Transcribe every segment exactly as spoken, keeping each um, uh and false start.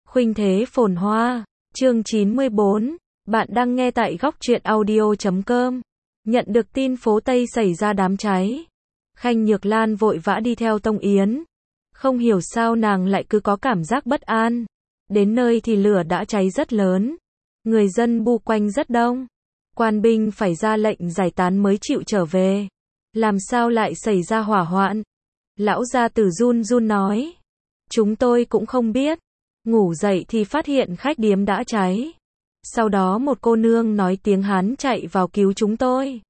Khuynh thế phồn hoa, chương chín mươi bốn, bạn đang nghe tại góc truyện audio chấm com. Nhận được tin phố Tây xảy ra đám cháy, Khanh Nhược Lan vội vã đi theo Tông Yến. Không hiểu sao nàng lại cứ có cảm giác bất an. Đến nơi thì lửa đã cháy rất lớn, người dân bu quanh rất đông. Quan binh phải ra lệnh giải tán mới chịu trở về. Làm sao lại xảy ra hỏa hoạn? Lão gia tử run run nói. Chúng tôi cũng không biết. Ngủ dậy thì phát hiện khách điếm đã cháy. Sau đó một cô nương nói tiếng Hán chạy vào cứu chúng tôi.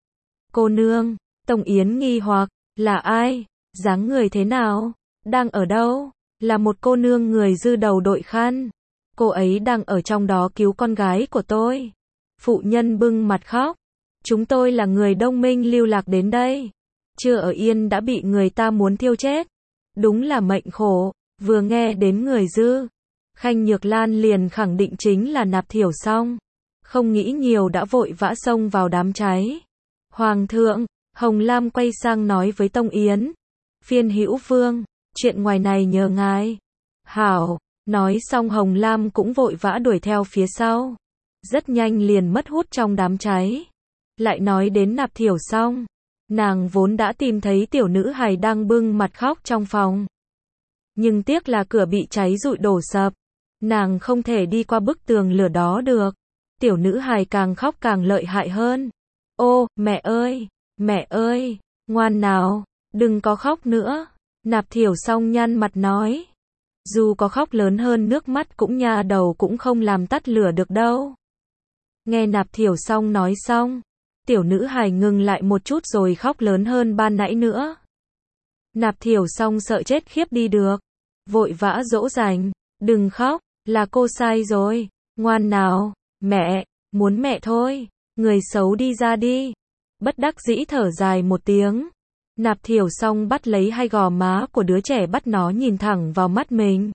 Cô nương, Tông Yến nghi hoặc, là ai? Dáng người thế nào? Đang ở đâu? Là một cô nương người Dư đầu đội khăn. Cô ấy đang ở trong đó cứu con gái của tôi. Phụ nhân bưng mặt khóc. Chúng tôi là người Đông Minh lưu lạc đến đây. Chưa ở yên đã bị người ta muốn thiêu chết. Đúng là mệnh khổ. Vừa nghe đến người Dư, Khanh Nhược Lan liền khẳng định chính là Nạp Thiểu Song. Không nghĩ nhiều đã vội vã xông vào đám cháy. Hoàng thượng, Hồng Lam quay sang nói với Tông Yến. Phiên hữu vương, chuyện ngoài này nhờ ngài. Hảo, nói xong Hồng Lam cũng vội vã đuổi theo phía sau. Rất nhanh liền mất hút trong đám cháy. Lại nói đến Nạp Thiểu Song, nàng vốn đã tìm thấy tiểu nữ hài đang bưng mặt khóc trong phòng. Nhưng tiếc là cửa bị cháy rụi đổ sập. Nàng không thể đi qua bức tường lửa đó được. Tiểu nữ hài càng khóc càng lợi hại hơn. Ô, mẹ ơi, mẹ ơi, ngoan nào, đừng có khóc nữa. Nạp Thiểu Song nhăn mặt nói. Dù có khóc lớn hơn nước mắt cũng nha đầu cũng không làm tắt lửa được đâu. Nghe Nạp Thiểu Song nói xong, tiểu nữ hài ngừng lại một chút rồi khóc lớn hơn ban nãy nữa. Nạp Thiểu Song sợ chết khiếp đi được. Vội vã dỗ dành. Đừng khóc, là cô sai rồi. Ngoan nào, mẹ, muốn mẹ thôi. Người xấu đi ra đi. Bất đắc dĩ thở dài một tiếng. Nạp Thiểu Song bắt lấy hai gò má của đứa trẻ bắt nó nhìn thẳng vào mắt mình.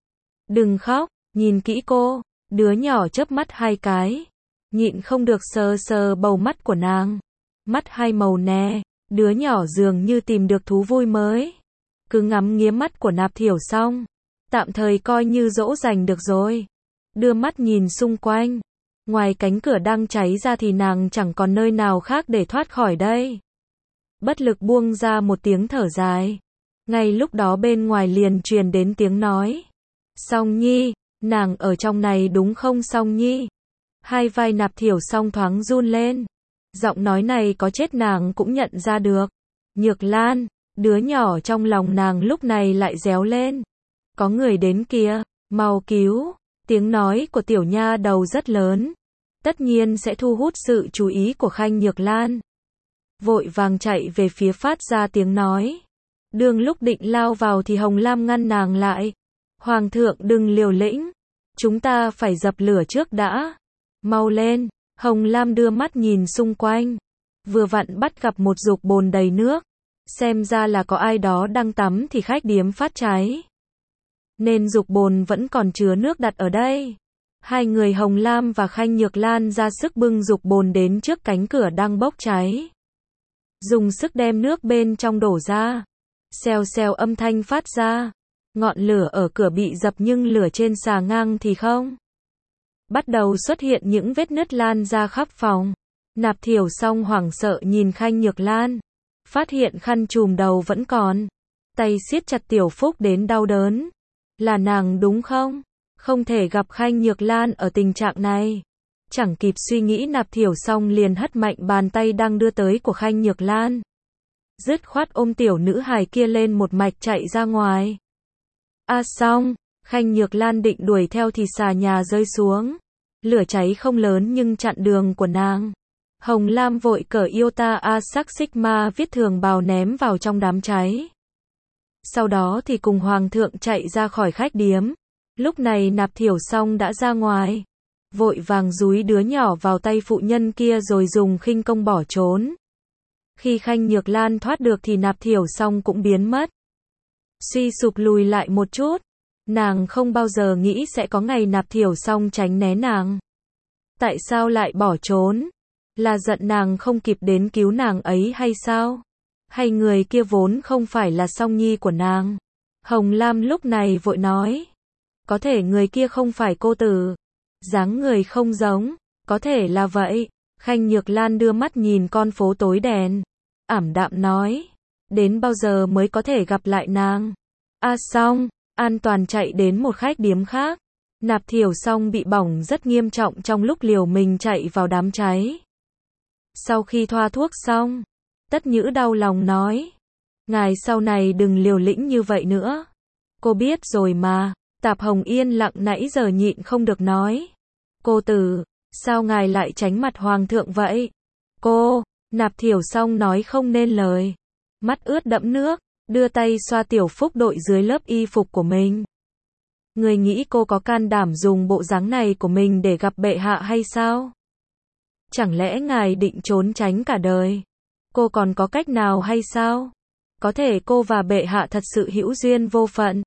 Đừng khóc, nhìn kỹ cô. Đứa nhỏ chớp mắt hai cái. Nhịn không được sờ sờ bầu mắt của nàng. Mắt hai màu nè. Đứa nhỏ dường như tìm được thú vui mới. Cứ ngắm nghía mắt của Nạp Thiểu Song. Tạm thời coi như dỗ dành được rồi. Đưa mắt nhìn xung quanh. Ngoài cánh cửa đang cháy ra thì nàng chẳng còn nơi nào khác để thoát khỏi đây. Bất lực buông ra một tiếng thở dài. Ngay lúc đó bên ngoài liền truyền đến tiếng nói. Song Nhi, nàng ở trong này đúng không Song Nhi? Hai vai Nạp Thiểu Song thoáng run lên. Giọng nói này có chết nàng cũng nhận ra được. Nhược Lan, đứa nhỏ trong lòng nàng lúc này lại réo lên. Có người đến kìa, mau cứu. Tiếng nói của tiểu nha đầu rất lớn. Tất nhiên sẽ thu hút sự chú ý của Khanh Nhược Lan. Vội vàng chạy về phía phát ra tiếng nói. Đường lúc định lao vào thì Hồng Lam ngăn nàng lại. Hoàng thượng đừng liều lĩnh. Chúng ta phải dập lửa trước đã. Mau lên. Hồng Lam đưa mắt nhìn xung quanh. Vừa vặn bắt gặp một dục bồn đầy nước. Xem ra là có ai đó đang tắm thì khách điếm phát cháy. Nên dục bồn vẫn còn chứa nước đặt ở đây. Hai người Hồng Lam và Khanh Nhược Lan ra sức bưng dục bồn đến trước cánh cửa đang bốc cháy. Dùng sức đem nước bên trong đổ ra. Xèo xèo âm thanh phát ra. Ngọn lửa ở cửa bị dập nhưng lửa trên xà ngang thì không. Bắt đầu xuất hiện những vết nứt lan ra khắp phòng. Nạp Thiểu Song hoảng sợ nhìn Khanh Nhược Lan. Phát hiện khăn trùm đầu vẫn còn. Tay siết chặt Tiểu Phúc đến đau đớn. Là nàng đúng không? Không thể gặp Khanh Nhược Lan ở tình trạng này. Chẳng kịp suy nghĩ Nạp Thiểu Song liền hất mạnh bàn tay đang đưa tới của Khanh Nhược Lan. Dứt khoát ôm tiểu nữ hài kia lên một mạch chạy ra ngoài. A à xong, Khanh Nhược Lan định đuổi theo thì xà nhà rơi xuống. Lửa cháy không lớn nhưng chặn đường của nàng. Hồng Lam vội cởi Iota A sắc Sigma viết thường bào ném vào trong đám cháy. Sau đó thì cùng Hoàng thượng chạy ra khỏi khách điếm. Lúc này Nạp Thiểu Song đã ra ngoài. Vội vàng dúi đứa nhỏ vào tay phụ nhân kia rồi dùng khinh công bỏ trốn. Khi Khanh Nhược Lan thoát được thì Nạp Thiểu Song cũng biến mất. Suy sụp lùi lại một chút. Nàng không bao giờ nghĩ sẽ có ngày Nạp Thiểu Song tránh né nàng. Tại sao lại bỏ trốn? Là giận nàng không kịp đến cứu nàng ấy hay sao? Hay người kia vốn không phải là Song Nhi của nàng? Hồng Lam lúc này vội nói. có thể người kia không phải cô tử. Dáng người không giống, có thể là vậy. Khanh Nhược Lan đưa mắt nhìn con phố tối đèn, ảm đạm nói, đến bao giờ mới có thể gặp lại nàng? A à xong, an toàn chạy đến một khách điếm khác. Nạp Thiểu Song bị bỏng rất nghiêm trọng trong lúc liều mình chạy vào đám cháy. Sau khi thoa thuốc xong, Tất Nhữ đau lòng nói, ngài sau này đừng liều lĩnh như vậy nữa. Cô biết rồi mà. Tạp Hồng yên lặng nãy giờ nhịn không được nói, cô tử, sao ngài lại tránh mặt hoàng thượng vậy? Cô, Nạp Thiểu Song nói không nên lời, mắt ướt đẫm nước, đưa tay xoa tiểu phúc đội dưới lớp y phục của mình. Người nghĩ cô có can đảm dùng bộ dáng này của mình để gặp bệ hạ hay sao? Chẳng lẽ ngài định trốn tránh cả đời? Cô còn có cách nào hay sao? Có thể cô và bệ hạ thật sự hữu duyên vô phận.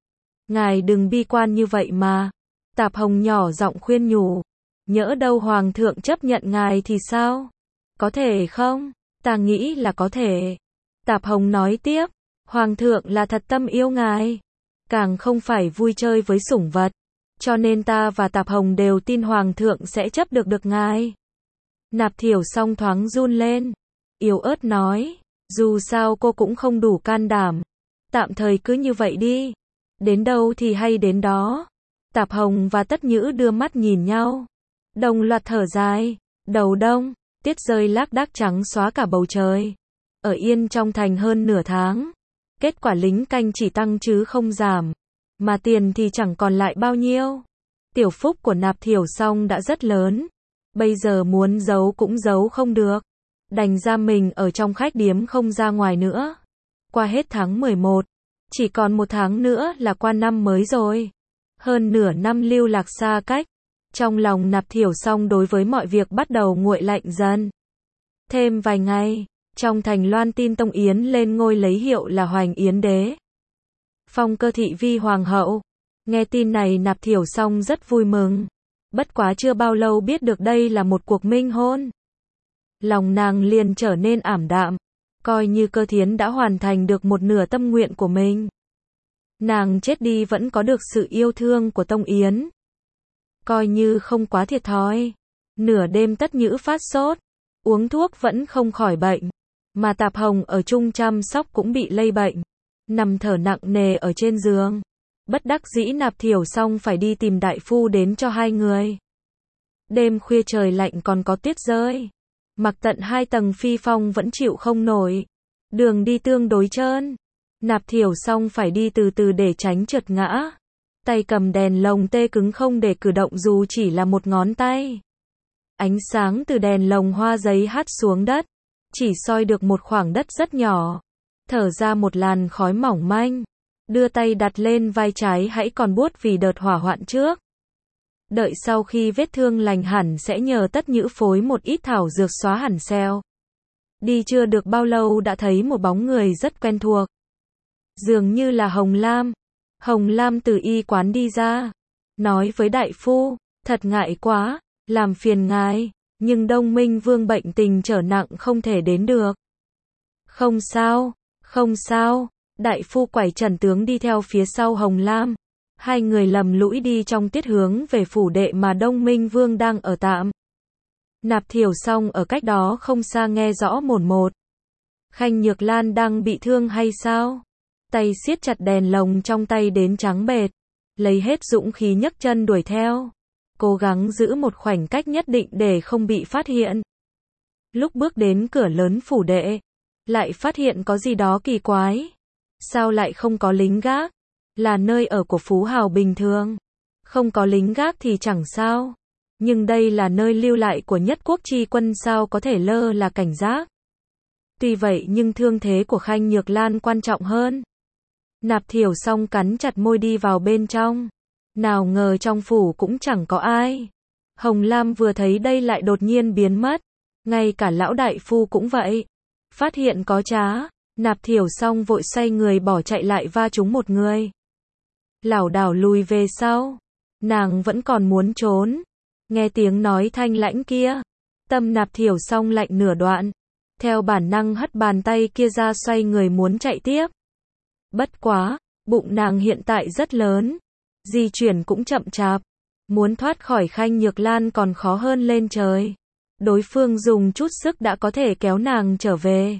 Ngài đừng bi quan như vậy mà. Tạp Hồng nhỏ giọng khuyên nhủ. Nhỡ đâu hoàng thượng chấp nhận ngài thì sao? Có thể không? Ta nghĩ là có thể. Tạp Hồng nói tiếp. Hoàng thượng là thật tâm yêu ngài. Càng không phải vui chơi với sủng vật. Cho nên ta và Tạp Hồng đều tin hoàng thượng sẽ chấp được được ngài. Nạp Thiểu Song thoáng run lên. Yếu ớt nói. Dù sao cô cũng không đủ can đảm. Tạm thời cứ như vậy đi. Đến đâu thì hay đến đó. Tạp Hồng và Tất Nhữ đưa mắt nhìn nhau. Đồng loạt thở dài. Đầu đông, tiết rơi lác đác trắng xóa cả bầu trời. Ở yên trong thành hơn nửa tháng. Kết quả lính canh chỉ tăng chứ không giảm. Mà tiền thì chẳng còn lại bao nhiêu. Tiểu phúc của Nạp Thiểu Song đã rất lớn. Bây giờ muốn giấu cũng giấu không được. Đành ra mình ở trong khách điếm không ra ngoài nữa. Qua hết tháng mười một. Chỉ còn một tháng nữa là qua năm mới rồi. Hơn nửa năm lưu lạc xa cách. Trong lòng Nạp Thiểu Song đối với mọi việc bắt đầu nguội lạnh dần. Thêm vài ngày, trong thành loan tin Tông Yến lên ngôi lấy hiệu là Hoành Yến Đế. Phong cơ thị vi hoàng hậu. Nghe tin này Nạp Thiểu Song rất vui mừng. Bất quá chưa bao lâu biết được đây là một cuộc minh hôn. Lòng nàng liền trở nên ảm đạm. Coi như Cơ Thiến đã hoàn thành được một nửa tâm nguyện của mình. Nàng chết đi vẫn có được sự yêu thương của Tông Yến. Coi như không quá thiệt thòi. Nửa đêm Tất Nhữ phát sốt. Uống thuốc vẫn không khỏi bệnh. Mà Tạp Hồng ở chung chăm sóc cũng bị lây bệnh. Nằm thở nặng nề ở trên giường. Bất đắc dĩ Nạp Thiểu Song phải đi tìm đại phu đến cho hai người. Đêm khuya trời lạnh còn có tuyết rơi. Mặc tận hai tầng phi phong vẫn chịu không nổi. Đường đi tương đối trơn. Nạp Thiểu Song phải đi từ từ để tránh trượt ngã. Tay cầm đèn lồng tê cứng không để cử động dù chỉ là một ngón tay. Ánh sáng từ đèn lồng hoa giấy hắt xuống đất. Chỉ soi được một khoảng đất rất nhỏ. Thở ra một làn khói mỏng manh. Đưa tay đặt lên vai trái hãy còn buốt vì đợt hỏa hoạn trước. Đợi sau khi vết thương lành hẳn sẽ nhờ Tất Nhữ phối một ít thảo dược xóa hẳn sẹo. Đi chưa được bao lâu đã thấy một bóng người rất quen thuộc. Dường như là Hồng Lam. Hồng Lam từ y quán đi ra. Nói với đại phu, thật ngại quá, làm phiền ngài, nhưng Đông Minh Vương bệnh tình trở nặng không thể đến được. Không sao, không sao, đại phu quải trần tướng đi theo phía sau Hồng Lam. Hai người lầm lũi đi trong tiết hướng về phủ đệ mà Đông Minh Vương đang ở tạm. Nạp Thiểu Song ở cách đó không xa nghe rõ mồn một. Khanh Nhược Lan đang bị thương hay sao? Tay siết chặt đèn lồng trong tay đến trắng bệch. Lấy hết dũng khí nhấc chân đuổi theo. Cố gắng giữ một khoảnh cách nhất định để không bị phát hiện. Lúc bước đến cửa lớn phủ đệ, lại phát hiện có gì đó kỳ quái. Sao lại không có lính gác? Là nơi ở của phú hào bình thường. Không có lính gác thì chẳng sao. Nhưng đây là nơi lưu lại của nhất quốc chi quân sao có thể lơ là cảnh giác. Tuy vậy nhưng thương thế của Khanh Nhược Lan quan trọng hơn. Nạp Thiểu Song cắn chặt môi đi vào bên trong. Nào ngờ trong phủ cũng chẳng có ai. Hồng Lam vừa thấy đây lại đột nhiên biến mất. Ngay cả lão đại phu cũng vậy. Phát hiện có trá. Nạp Thiểu Song vội xoay người bỏ chạy lại va trúng một người. Lảo đảo lùi về sau. Nàng vẫn còn muốn trốn. Nghe tiếng nói thanh lãnh kia. Tâm Nạp Thiểu Song lạnh nửa đoạn. Theo bản năng hất bàn tay kia ra xoay người muốn chạy tiếp. Bất quá, bụng nàng hiện tại rất lớn. di chuyển cũng chậm chạp. Muốn thoát khỏi Khanh Nhược Lan còn khó hơn lên trời. Đối phương dùng chút sức đã có thể kéo nàng trở về.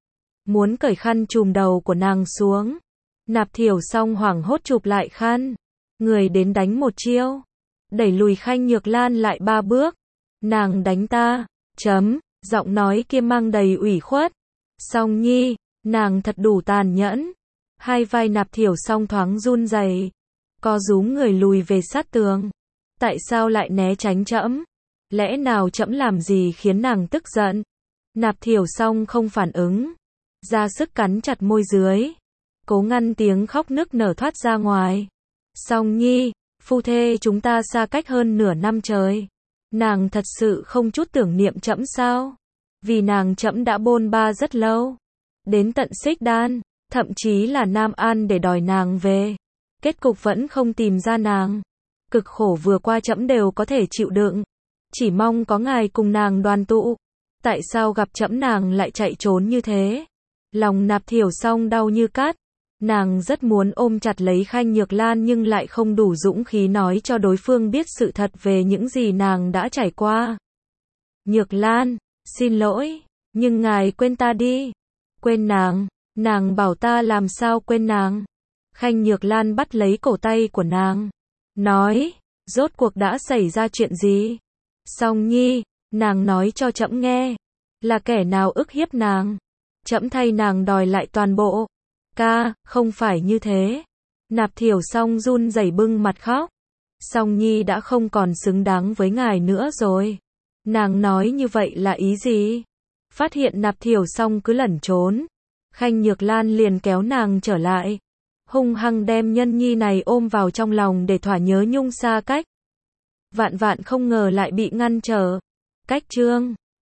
Muốn cởi khăn trùm đầu của nàng xuống. Nạp Thiểu Song hoảng hốt chụp lại khăn. Người đến đánh một chiêu. Đẩy lùi Khanh Nhược Lan lại ba bước. Nàng đánh ta. Chấm. Giọng nói kia mang đầy ủy khuất. Song Nhi. Nàng thật đủ tàn nhẫn. Hai vai Nạp Thiểu Song thoáng run rẩy, co rúm người lùi về sát tường. Tại sao lại né tránh trẫm? Lẽ nào trẫm làm gì khiến nàng tức giận? Nạp Thiểu Song không phản ứng, ra sức cắn chặt môi dưới, cố ngăn tiếng khóc nức nở thoát ra ngoài. Song Nhi, phu thê chúng ta xa cách hơn nửa năm trời. Nàng thật sự không chút tưởng niệm trẫm sao? Vì nàng trẫm đã bôn ba rất lâu, đến tận Xích Đan, thậm chí là Nam An để đòi nàng về. Kết cục vẫn không tìm ra nàng. Cực khổ vừa qua trẫm đều có thể chịu đựng. Chỉ mong có ngài cùng nàng đoàn tụ. Tại sao gặp trẫm nàng lại chạy trốn như thế? Lòng Nạp Thiểu Song đau như cắt. Nàng rất muốn ôm chặt lấy Khanh Nhược Lan nhưng lại không đủ dũng khí nói cho đối phương biết sự thật về những gì nàng đã trải qua. Nhược Lan, xin lỗi, nhưng ngài quên ta đi. Quên nàng, nàng bảo ta làm sao quên nàng. Khanh Nhược Lan bắt lấy cổ tay của nàng, nói, rốt cuộc đã xảy ra chuyện gì? Song Nhi, nàng nói cho trẫm nghe, là kẻ nào ức hiếp nàng. Trẫm thay nàng đòi lại toàn bộ. Ca, không phải như thế. Nạp Thiểu Song run rẩy bưng mặt khóc. Song Nhi đã không còn xứng đáng với ngài nữa rồi. Nàng nói như vậy là ý gì? Phát hiện Nạp Thiểu Song cứ lẩn trốn, Khanh Nhược Lan liền kéo nàng trở lại, hung hăng đem nhân nhi này ôm vào trong lòng để thỏa nhớ nhung xa cách. Vạn vạn không ngờ lại bị ngăn trở. Cách chương